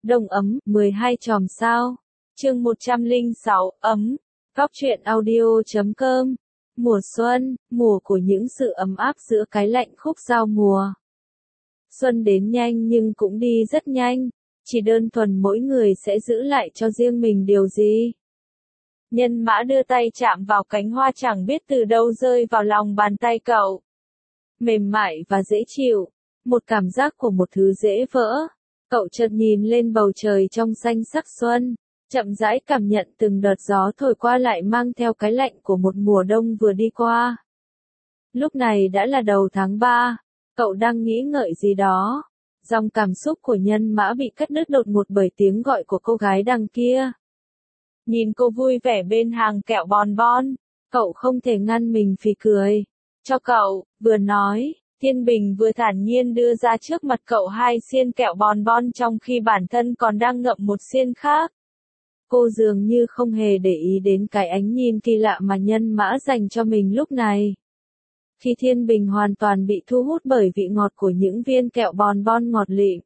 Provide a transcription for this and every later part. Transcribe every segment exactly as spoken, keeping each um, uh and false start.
Đông ấm, mười hai chòm sao. Chương một trăm lẻ sáu, ấm. Góc truyện audio chấm com. Mùa xuân, mùa của những sự ấm áp giữa cái lạnh khúc giao mùa. Xuân đến nhanh nhưng cũng đi rất nhanh, chỉ đơn thuần mỗi người sẽ giữ lại cho riêng mình điều gì. Nhân mã đưa tay chạm vào cánh hoa chẳng biết từ đâu rơi vào lòng bàn tay cậu. Mềm mại và dễ chịu, một cảm giác của một thứ dễ vỡ. Cậu chợt nhìn lên bầu trời trong xanh sắc xuân, chậm rãi cảm nhận từng đợt gió thổi qua lại mang theo cái lạnh của một mùa đông vừa đi qua. Lúc này đã là đầu tháng ba, cậu đang nghĩ ngợi gì đó. Dòng cảm xúc của nhân mã bị cắt đứt đột ngột bởi tiếng gọi của cô gái đằng kia. Nhìn cô vui vẻ bên hàng kẹo bon bon, cậu không thể ngăn mình phì cười. Cho cậu, vừa nói, Thiên Bình vừa thản nhiên đưa ra trước mặt cậu hai xiên kẹo bon bon trong khi bản thân còn đang ngậm một xiên khác. Cô dường như không hề để ý đến cái ánh nhìn kỳ lạ mà nhân mã dành cho mình lúc này. Khi Thiên Bình hoàn toàn bị thu hút bởi vị ngọt của những viên kẹo bon bon ngọt lịm.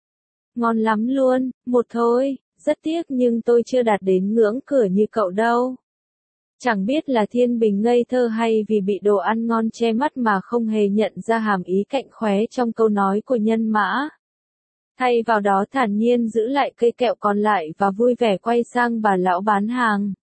Ngon lắm luôn, một thôi, rất tiếc nhưng tôi chưa đạt đến ngưỡng cửa như cậu đâu. Chẳng biết là Thiên Bình ngây thơ hay vì bị đồ ăn ngon che mắt mà không hề nhận ra hàm ý cạnh khóe trong câu nói của nhân mã. Thay vào đó thản nhiên giữ lại cây kẹo còn lại và vui vẻ quay sang bà lão bán hàng.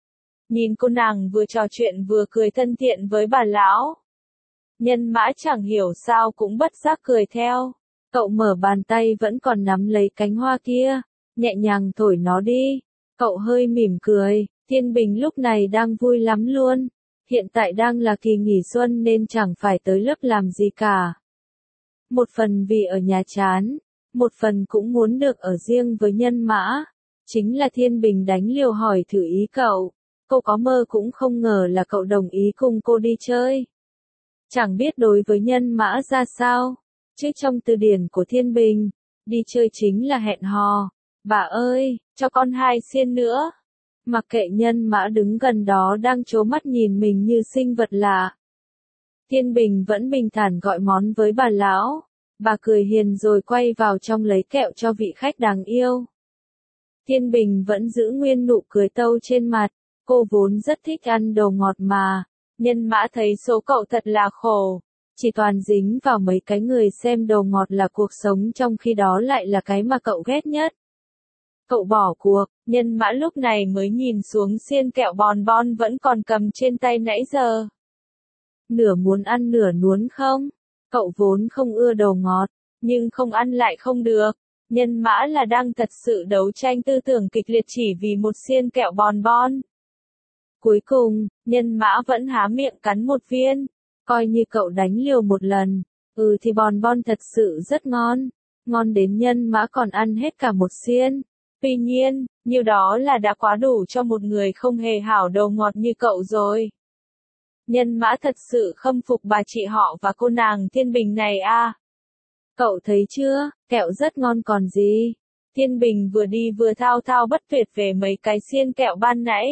Nhìn cô nàng vừa trò chuyện vừa cười thân thiện với bà lão. Nhân mã chẳng hiểu sao cũng bất giác cười theo. Cậu mở bàn tay vẫn còn nắm lấy cánh hoa kia, nhẹ nhàng thổi nó đi. Cậu hơi mỉm cười. Thiên Bình lúc này đang vui lắm luôn. Hiện tại đang là kỳ nghỉ xuân nên chẳng phải tới lớp làm gì cả. Một phần vì ở nhà chán, một phần cũng muốn được ở riêng với nhân mã. Chính là Thiên Bình đánh liều hỏi thử ý cậu. Cô có mơ cũng không ngờ là cậu đồng ý cùng cô đi chơi. Chẳng biết đối với nhân mã ra sao, chứ trong từ điển của Thiên Bình, đi chơi chính là hẹn hò. Bà ơi, cho con hai xiên nữa. Mặc kệ nhân mã đứng gần đó đang trố mắt nhìn mình như sinh vật lạ. Thiên Bình vẫn bình thản gọi món với bà lão. Bà cười hiền rồi quay vào trong lấy kẹo cho vị khách đáng yêu. Thiên Bình vẫn giữ nguyên nụ cười tâu trên mặt. Cô vốn rất thích ăn đồ ngọt mà. Nhân mã thấy số cậu thật là khổ. Chỉ toàn dính vào mấy cái người xem đồ ngọt là cuộc sống trong khi đó lại là cái mà cậu ghét nhất. Cậu bỏ cuộc, nhân mã lúc này mới nhìn xuống xiên kẹo bon bon vẫn còn cầm trên tay nãy giờ. Nửa muốn ăn nửa nuốt không? Cậu vốn không ưa đồ ngọt, nhưng không ăn lại không được. Nhân mã là đang thật sự đấu tranh tư tưởng kịch liệt chỉ vì một xiên kẹo bon bon. Cuối cùng, nhân mã vẫn há miệng cắn một viên, coi như cậu đánh liều một lần. Ừ thì bon bon thật sự rất ngon, ngon đến nhân mã còn ăn hết cả một xiên. Tuy nhiên, như đó là đã quá đủ cho một người không hề hảo đồ ngọt như cậu rồi. Nhân mã thật sự khâm phục bà chị họ và cô nàng Thiên Bình này à. Cậu thấy chưa, kẹo rất ngon còn gì. Thiên Bình vừa đi vừa thao thao bất tuyệt về mấy cái xiên kẹo ban nãy.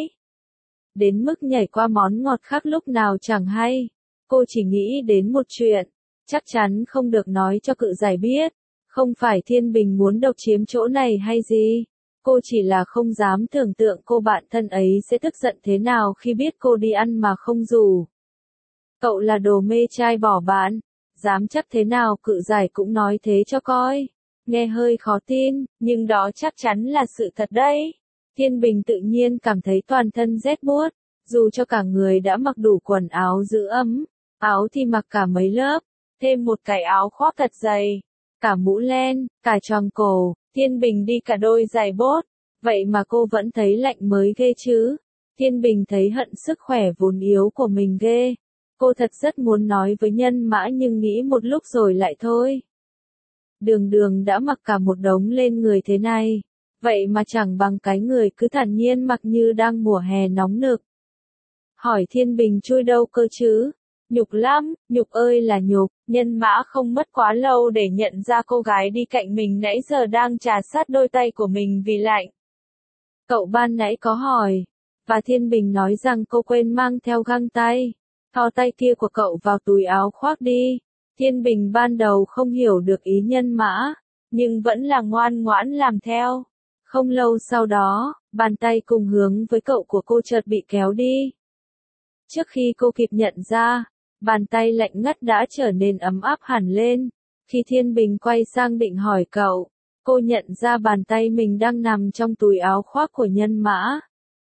Đến mức nhảy qua món ngọt khác lúc nào chẳng hay. Cô chỉ nghĩ đến một chuyện, chắc chắn không được nói cho cự giải biết. Không phải Thiên Bình muốn độc chiếm chỗ này hay gì. Cô chỉ là không dám tưởng tượng cô bạn thân ấy sẽ tức giận thế nào khi biết cô đi ăn mà không rủ. Cậu là đồ mê trai bỏ bạn, dám chắc thế nào cự giải cũng nói thế cho coi. Nghe hơi khó tin, nhưng đó chắc chắn là sự thật đấy. Thiên Bình tự nhiên cảm thấy toàn thân rét buốt, dù cho cả người đã mặc đủ quần áo giữ ấm, áo thì mặc cả mấy lớp, thêm một cái áo khoác thật dày, cả mũ len, cả choàng cổ. Thiên Bình đi cả đôi giày bốt, vậy mà cô vẫn thấy lạnh mới ghê chứ. Thiên Bình thấy hận sức khỏe vốn yếu của mình ghê. Cô thật rất muốn nói với nhân mã nhưng nghĩ một lúc rồi lại thôi. Đường Đường đã mặc cả một đống lên người thế này, vậy mà chẳng bằng cái người cứ thản nhiên mặc như đang mùa hè nóng nực. Hỏi Thiên Bình chui đâu cơ chứ? Nhục lắm, nhục ơi là nhục. Nhân mã không mất quá lâu để nhận ra cô gái đi cạnh mình nãy giờ đang trà sát đôi tay của mình vì lạnh. Cậu ban nãy có hỏi, và Thiên Bình nói rằng cô quên mang theo găng tay. Thò tay kia của cậu vào túi áo khoác đi. Thiên Bình ban đầu không hiểu được ý nhân mã, nhưng vẫn là ngoan ngoãn làm theo. Không lâu sau đó, bàn tay cùng hướng với cậu của cô chợt bị kéo đi. Trước khi cô kịp nhận ra, bàn tay lạnh ngắt đã trở nên ấm áp hẳn lên. Khi Thiên Bình quay sang định hỏi cậu, cô nhận ra bàn tay mình đang nằm trong túi áo khoác của Nhân Mã.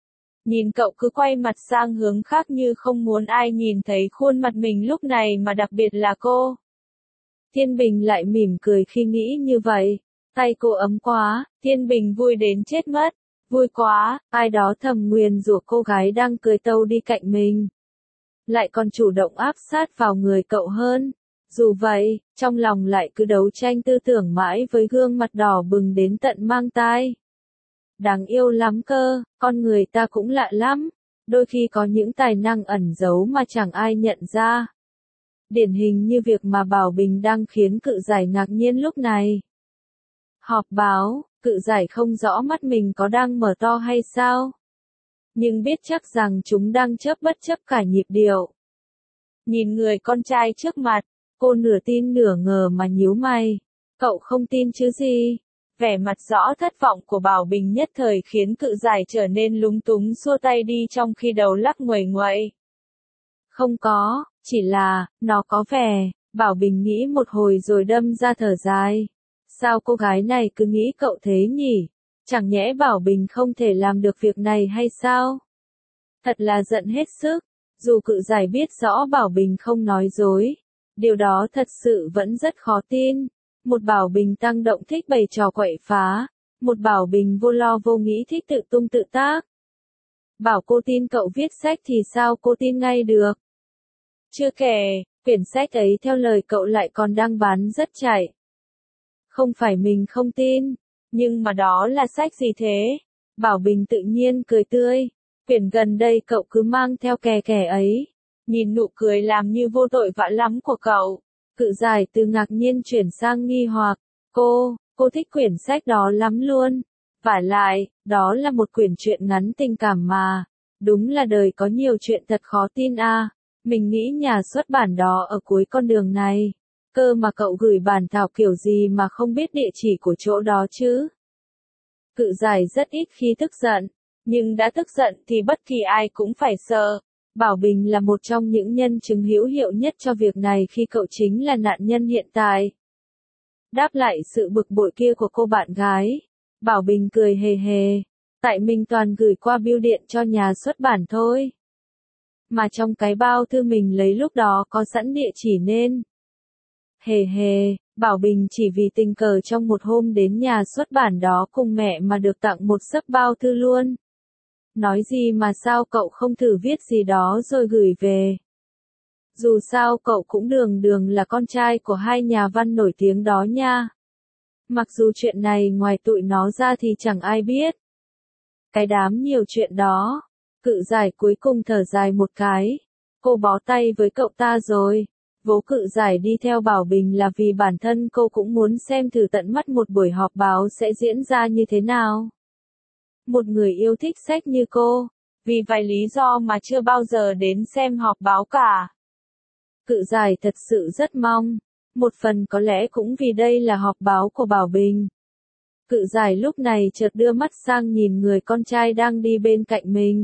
Nhìn cậu cứ quay mặt sang hướng khác như không muốn ai nhìn thấy khuôn mặt mình lúc này mà đặc biệt là cô. Thiên Bình lại mỉm cười khi nghĩ như vậy. Tay cô ấm quá, Thiên Bình vui đến chết mất. Vui quá, ai đó thầm nguyền rủa cô gái đang cười tâu đi cạnh mình. Lại còn chủ động áp sát vào người cậu hơn. Dù vậy, trong lòng lại cứ đấu tranh tư tưởng mãi với gương mặt đỏ bừng đến tận mang tai. Đáng yêu lắm cơ, con người ta cũng lạ lắm. Đôi khi có những tài năng ẩn giấu mà chẳng ai nhận ra. Điển hình như việc mà Bảo Bình đang khiến Cự Giải ngạc nhiên lúc này. Họp báo, Cự Giải không rõ mắt mình có đang mở to hay sao. Nhưng biết chắc rằng chúng đang chớp bất chấp cả nhịp điệu. Nhìn người con trai trước mặt, cô nửa tin nửa ngờ mà nhíu mày. Cậu không tin chứ gì? Vẻ mặt rõ thất vọng của Bảo Bình nhất thời khiến Cự Giải trở nên lúng túng xua tay đi trong khi đầu lắc nguẩy nguậy. Không có, chỉ là, nó có vẻ, Bảo Bình nghĩ một hồi rồi đâm ra thở dài. Sao cô gái này cứ nghĩ cậu thế nhỉ? Chẳng nhẽ Bảo Bình không thể làm được việc này hay sao? Thật là giận hết sức, dù Cự Giải biết rõ Bảo Bình không nói dối. Điều đó thật sự vẫn rất khó tin. Một Bảo Bình tăng động thích bày trò quậy phá. Một Bảo Bình vô lo vô nghĩ thích tự tung tự tác. Bảo cô tin cậu viết sách thì sao cô tin ngay được? Chưa kể, quyển sách ấy theo lời cậu lại còn đang bán rất chạy. Không phải mình không tin, nhưng mà đó là sách gì thế? Bảo Bình tự nhiên cười tươi. Quyển gần đây cậu cứ mang theo kè kè ấy. Nhìn nụ cười làm như vô tội vạ lắm của cậu. Cự Giải từ ngạc nhiên chuyển sang nghi hoặc. Cô, cô thích quyển sách đó lắm luôn. Vả lại, đó là một quyển truyện ngắn tình cảm mà. Đúng là đời có nhiều chuyện thật khó tin à. Mình nghĩ nhà xuất bản đó ở cuối con đường này. Cơ mà cậu gửi bản thảo kiểu gì mà không biết địa chỉ của chỗ đó chứ. Cự Giải rất ít khi tức giận. Nhưng đã tức giận thì bất kỳ ai cũng phải sợ. Bảo Bình là một trong những nhân chứng hữu hiệu nhất cho việc này khi cậu chính là nạn nhân hiện tại. Đáp lại sự bực bội kia của cô bạn gái. Bảo Bình cười hề hề. Tại mình toàn gửi qua bưu điện cho nhà xuất bản thôi. Mà trong cái bao thư mình lấy lúc đó có sẵn địa chỉ nên. Hề hề, Bảo Bình chỉ vì tình cờ trong một hôm đến nhà xuất bản đó cùng mẹ mà được tặng một xấp bao thư luôn. Nói gì mà sao cậu không thử viết gì đó rồi gửi về. Dù sao cậu cũng đường đường là con trai của hai nhà văn nổi tiếng đó nha. Mặc dù chuyện này ngoài tụi nó ra thì chẳng ai biết. Cái đám nhiều chuyện đó. Cự Giải cuối cùng thở dài một cái. Cô bó tay với cậu ta rồi. Vố Cự Giải đi theo Bảo Bình là vì bản thân cô cũng muốn xem thử tận mắt một buổi họp báo sẽ diễn ra như thế nào. Một người yêu thích sách như cô, vì vài lý do mà chưa bao giờ đến xem họp báo cả. Cự Giải thật sự rất mong. Một phần có lẽ cũng vì đây là họp báo của Bảo Bình. Cự Giải lúc này chợt đưa mắt sang nhìn người con trai đang đi bên cạnh mình.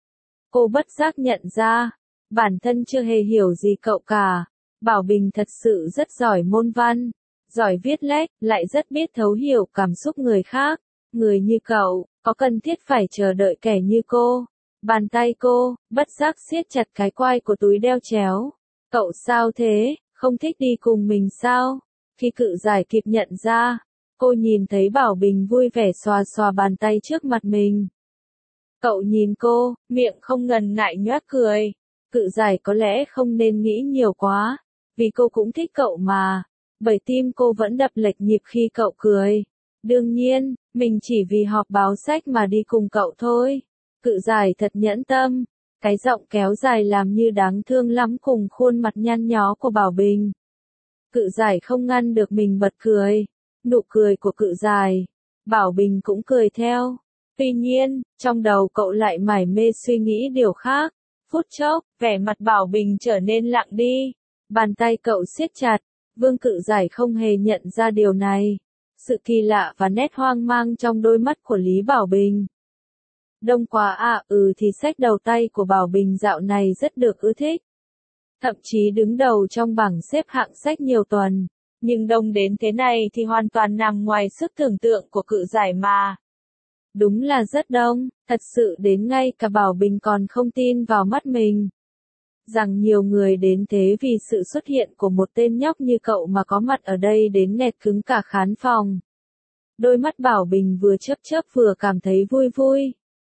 Cô bất giác nhận ra, bản thân chưa hề hiểu gì cậu cả. Bảo Bình thật sự rất giỏi môn văn, giỏi viết lách, lại rất biết thấu hiểu cảm xúc người khác. Người như cậu, có cần thiết phải chờ đợi kẻ như cô. Bàn tay cô, bất giác siết chặt cái quai của túi đeo chéo. Cậu sao thế, không thích đi cùng mình sao? Khi Cự Giải kịp nhận ra, cô nhìn thấy Bảo Bình vui vẻ xòa xòa bàn tay trước mặt mình. Cậu nhìn cô, miệng không ngần ngại nhoác cười. Cự Giải có lẽ không nên nghĩ nhiều quá, vì cô cũng thích cậu mà. Bởi tim cô vẫn đập lệch nhịp khi cậu cười. Đương nhiên, mình chỉ vì họp báo sách mà đi cùng cậu thôi. Cự Giải thật nhẫn tâm. Cái giọng kéo dài làm như đáng thương lắm cùng khuôn mặt nhăn nhó của Bảo Bình. Cự Giải không ngăn được mình bật cười. Nụ cười của Cự Giải. Bảo Bình cũng cười theo. Tuy nhiên, trong đầu cậu lại mải mê suy nghĩ điều khác. Phút chốc, vẻ mặt Bảo Bình trở nên lặng đi. Bàn tay cậu siết chặt. Vương Cự Giải không hề nhận ra điều này. sự kỳ lạ và nét hoang mang trong đôi mắt của Lý Bảo Bình. Đông quá à, ừ thì sách đầu tay của Bảo Bình dạo này rất được ưa thích. Thậm chí đứng đầu trong bảng xếp hạng sách nhiều tuần. Nhưng đông đến thế này thì hoàn toàn nằm ngoài sức tưởng tượng của Cự Giải mà. Đúng là rất đông, thật sự đến ngay cả Bảo Bình còn không tin vào mắt mình. Rằng nhiều người đến thế vì sự xuất hiện của một tên nhóc như cậu mà có mặt ở đây đến nghẹt cứng cả khán phòng. Đôi mắt Bảo Bình vừa chớp chớp vừa cảm thấy vui vui.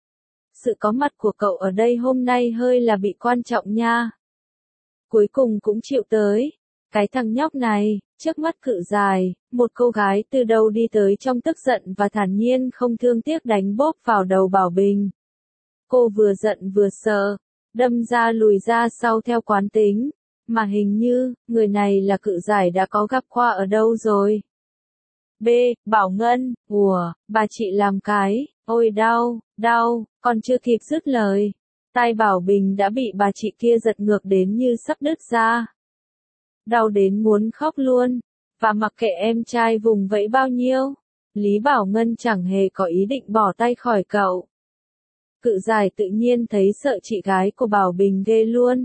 Sự có mặt của cậu ở đây hôm nay hơi là bị quan trọng nha. Cuối cùng cũng chịu tới. Cái thằng nhóc này, trước mắt Cự Giải, một cô gái từ đâu đi tới trong tức giận và thản nhiên không thương tiếc đánh bóp vào đầu Bảo Bình. Cô vừa giận vừa sợ, đâm ra lùi ra sau theo quán tính, mà hình như, người này là Cự Giải đã có gặp qua ở đâu rồi. B. Bảo Ngân, ủa, bà chị làm cái, ôi đau, đau, còn chưa kịp dứt lời. Tai Bảo Bình đã bị bà chị kia giật ngược đến như sắp đứt ra. Đau đến muốn khóc luôn, và mặc kệ em trai vùng vẫy bao nhiêu, Lý Bảo Ngân chẳng hề có ý định bỏ tay khỏi cậu. Cự Giải tự nhiên thấy sợ chị gái của Bảo Bình ghê luôn.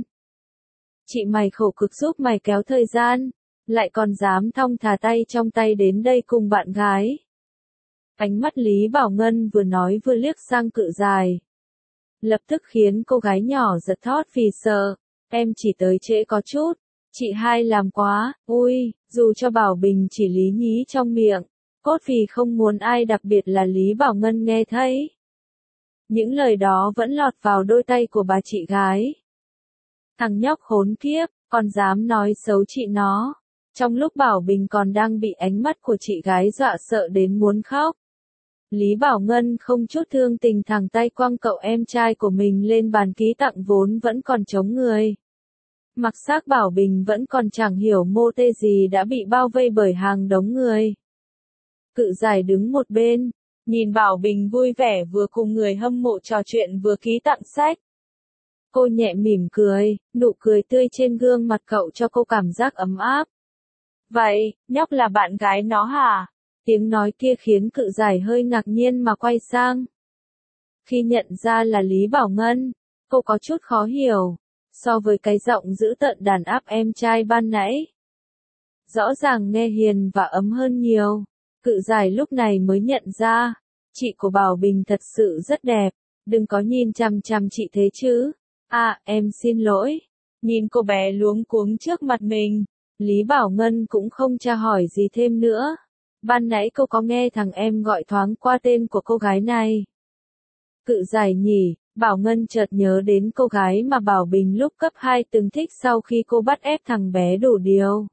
Chị mày khổ cực giúp mày kéo thời gian, lại còn dám thong thả tay trong tay đến đây cùng bạn gái. Ánh mắt Lý Bảo Ngân vừa nói vừa liếc sang Cự Giải. Lập tức khiến cô gái nhỏ giật thót vì sợ, em chỉ tới trễ có chút, chị hai làm quá, ui, dù cho Bảo Bình chỉ lý nhí trong miệng, cốt vì không muốn ai đặc biệt là Lý Bảo Ngân nghe thấy. Những lời đó vẫn lọt vào đôi tay của bà chị gái. Thằng nhóc khốn kiếp, còn dám nói xấu chị nó. Trong lúc Bảo Bình còn đang bị ánh mắt của chị gái dọa sợ đến muốn khóc. Lý Bảo Ngân không chút thương tình thẳng tay quăng cậu em trai của mình lên bàn ký tặng vốn vẫn còn trống người. Mặc xác Bảo Bình vẫn còn chẳng hiểu mô tê gì đã bị bao vây bởi hàng đống người. Cự Giải đứng một bên, nhìn Bảo Bình vui vẻ vừa cùng người hâm mộ trò chuyện vừa ký tặng sách. Cô nhẹ mỉm cười, nụ cười tươi trên gương mặt cậu cho cô cảm giác ấm áp. Vậy, nhóc là bạn gái nó hả? Tiếng nói kia khiến Cự Giải hơi ngạc nhiên mà quay sang. Khi nhận ra là Lý Bảo Ngân, cô có chút khó hiểu, so với cái giọng dữ tợn đàn áp em trai ban nãy. Rõ ràng nghe hiền và ấm hơn nhiều, Cự Giải lúc này mới nhận ra, chị của Bảo Bình thật sự rất đẹp, đừng có nhìn chằm chằm chị thế chứ. À, em xin lỗi. Nhìn cô bé luống cuống trước mặt mình, Lý Bảo Ngân cũng không tra hỏi gì thêm nữa. Ban nãy cô có nghe thằng em gọi thoáng qua tên của cô gái này. Cự Giải nhỉ, Bảo Ngân chợt nhớ đến cô gái mà Bảo Bình lúc cấp hai từng thích sau khi cô bắt ép thằng bé đủ điều.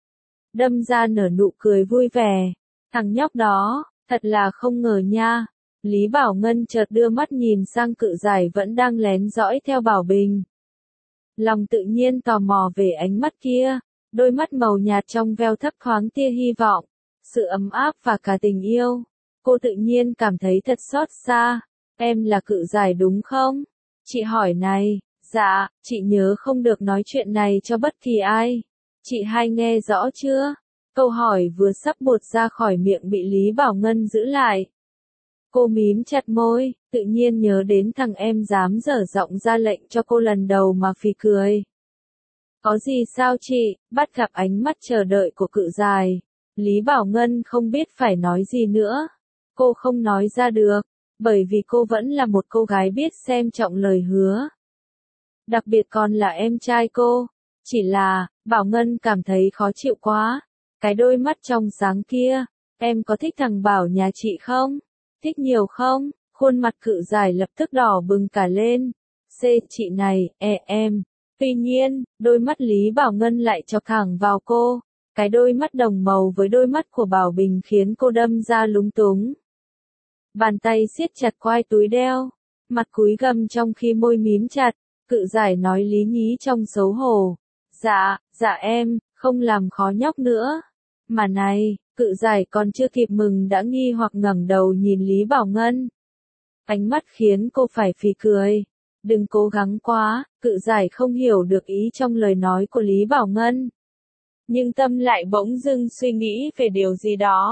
Đâm ra nở nụ cười vui vẻ. Thằng nhóc đó, thật là không ngờ nha. Lý Bảo Ngân chợt đưa mắt nhìn sang Cự Giải vẫn đang lén dõi theo Bảo Bình. Lòng tự nhiên tò mò về ánh mắt kia, đôi mắt màu nhạt trong veo thấp thoáng tia hy vọng, sự ấm áp và cả tình yêu. Cô tự nhiên cảm thấy thật xót xa. Em là Cự Giải đúng không? Chị hỏi này, dạ, chị nhớ không được nói chuyện này cho bất kỳ ai. Chị hai nghe rõ chưa? Câu hỏi vừa sắp buột ra khỏi miệng bị Lý Bảo Ngân giữ lại. Cô mím chặt môi, tự nhiên nhớ đến thằng em dám dở giọng ra lệnh cho cô lần đầu mà phì cười. Có gì sao chị? Bắt gặp ánh mắt chờ đợi của Cự Giải, Lý Bảo Ngân không biết phải nói gì nữa. Cô không nói ra được, bởi vì cô vẫn là một cô gái biết xem trọng lời hứa. Đặc biệt còn là em trai cô. Chỉ là, Bảo Ngân cảm thấy khó chịu quá. Cái đôi mắt trong sáng kia, em có thích thằng Bảo nhà chị không? Thích nhiều không? Khuôn mặt Cự Giải lập tức đỏ bừng cả lên. C chị này, e em. Tuy nhiên, đôi mắt Lý Bảo Ngân lại chọc thẳng vào cô. Cái đôi mắt đồng màu với đôi mắt của Bảo Bình khiến cô đâm ra lúng túng. Bàn tay siết chặt quai túi đeo, mặt cúi gằm trong khi môi mím chặt, Cự Giải nói lý nhí trong xấu hổ. Dạ, dạ em, không làm khó nhóc nữa. Mà này, Cự Giải còn chưa kịp mừng đã nghi hoặc ngẩng đầu nhìn Lý Bảo Ngân. Ánh mắt khiến cô phải phì cười. Đừng cố gắng quá, Cự Giải không hiểu được ý trong lời nói của Lý Bảo Ngân. Nhưng tâm lại bỗng dưng suy nghĩ về điều gì đó.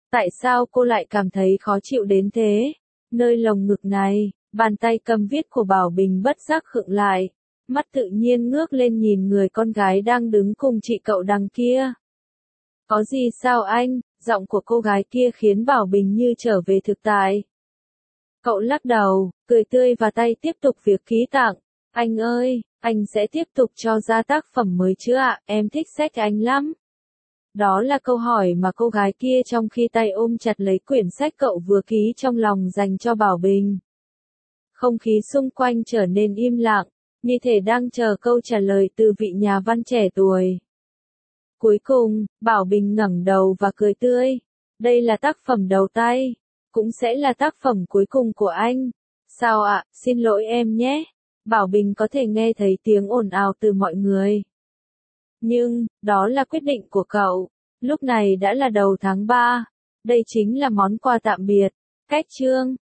Tại sao cô lại cảm thấy khó chịu đến thế? Nơi lồng ngực này, bàn tay cầm viết của Bảo Bình bất giác khựng lại. Mắt tự nhiên ngước lên nhìn người con gái đang đứng cùng chị cậu đằng kia. Có gì sao anh? Giọng của cô gái kia khiến Bảo Bình như trở về thực tại. Cậu lắc đầu, cười tươi và tay tiếp tục việc ký tặng. Anh ơi, anh sẽ tiếp tục cho ra tác phẩm mới chứ ạ, em thích sách anh lắm. Đó là câu hỏi mà cô gái kia trong khi tay ôm chặt lấy quyển sách cậu vừa ký trong lòng dành cho Bảo Bình. Không khí xung quanh trở nên im lặng, như thể đang chờ câu trả lời từ vị nhà văn trẻ tuổi. Cuối cùng, Bảo Bình ngẩng đầu và cười tươi. Đây là tác phẩm đầu tay, cũng sẽ là tác phẩm cuối cùng của anh. Sao ạ, xin lỗi em nhé. Bảo Bình có thể nghe thấy tiếng ồn ào từ mọi người. Nhưng, đó là quyết định của cậu. Lúc này đã là đầu tháng ba. Đây chính là món quà tạm biệt. Cách chương